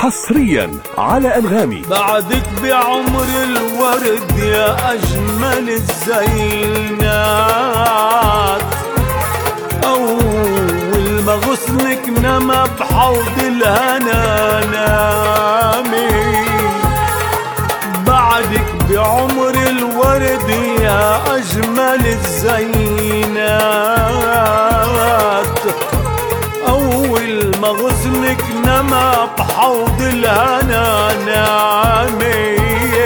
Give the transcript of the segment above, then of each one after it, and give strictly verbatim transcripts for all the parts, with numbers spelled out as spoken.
حصريا على أنغامي. بعدك بعمر الورد يا أجمل الزينات، أول ما غصنك نما بحوض الهنا نامي. بعدك بعمر الورد يا أجمل الزينات، أول ما غصنك نما بحوض الهنا نامي.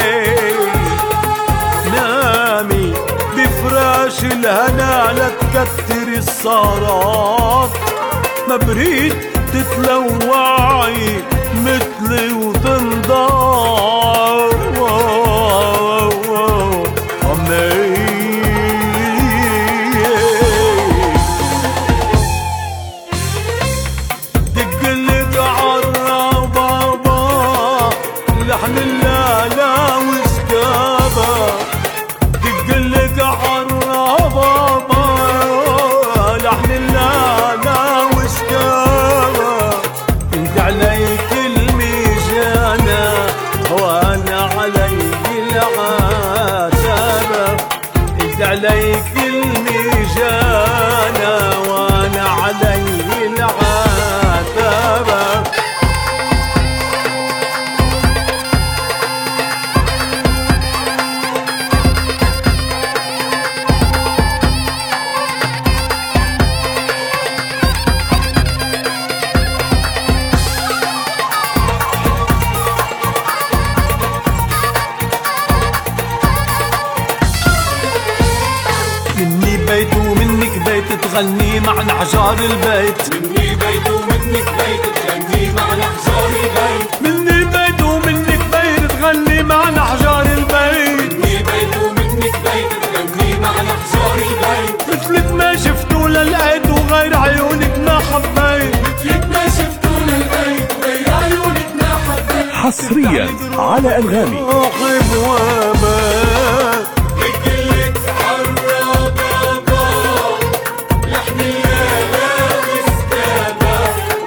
نامي بفراش الهنا لا تكتري السهرات، ما بريد تتلوعي مثلي وتنضار. لحن اللالا وسكابة تقلك عالربابة، لحن اللالا وسكابة. انت عليك الميجانة وانا علي العتابة، انت عليك الميجانة وانا علي العتابة. مني بيت ومنك بيت تغني معنا حجار البيت، مني بيت ومنك بيت تغني معنا حجار البيت، مني بيت ومنك بيت تغني معنا حجار البيت، مني بيت ومنك بيت تغني معنا حجار البيت. مثلك ما شفتو للقيت وغير عيونك ما حبيت، مثلك ما شفتو للقيت وغير عيونك ما حبيت. حصريا على أنغامي. روحي بوابك بقلك عالربابة، لحن اللالا وسكابة.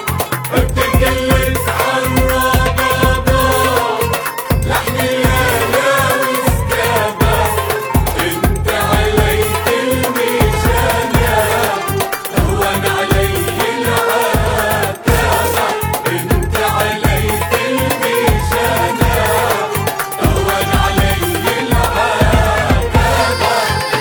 بقلك عالربابة، لحن اللالا وسكابة. انت عليك الميزانة هون علي العتابة، انت عليك الميزانة هون علي العتابة.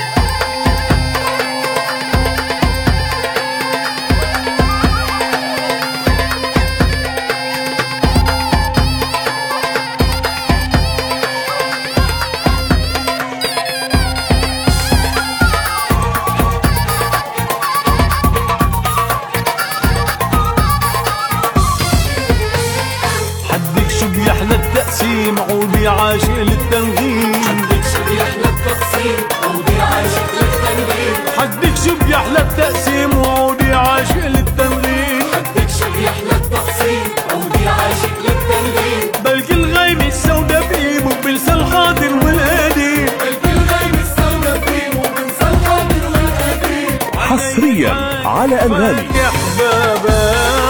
حدك شو بيحلى التقسيم عودي عاشق للتنغيم، حدك شو بيحلى التقسيم عودي عاشق للتنغيم، حدك شو بيحلى التقسيم وعودي عاشق للتنغيم. حدك شو بيحلى التقسيم عودي عاشق للتنغيم. بلكي الغيمة السودا بقيمه وبنسى الحاضر والقديم، بلكي الغيمة السودا بقيمه وبنسى الحاضر والقديم. حصريا على أنغامي. يا حبابة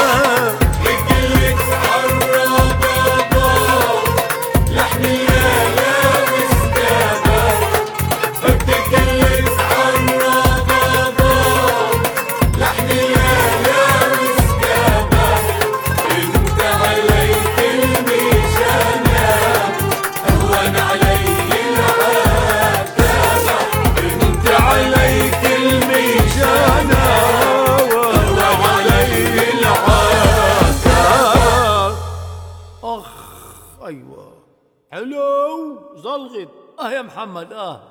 بقلك عالربابة، لحن اللالا وسكابة. بقلك عالربابة، لحن اللالا وسكابة. انت عليك الميزانة هون علي العتابة، انت عليك الميزانة هون علي العتابة. اخ ايوه حلو زلغت اه يا محمد اه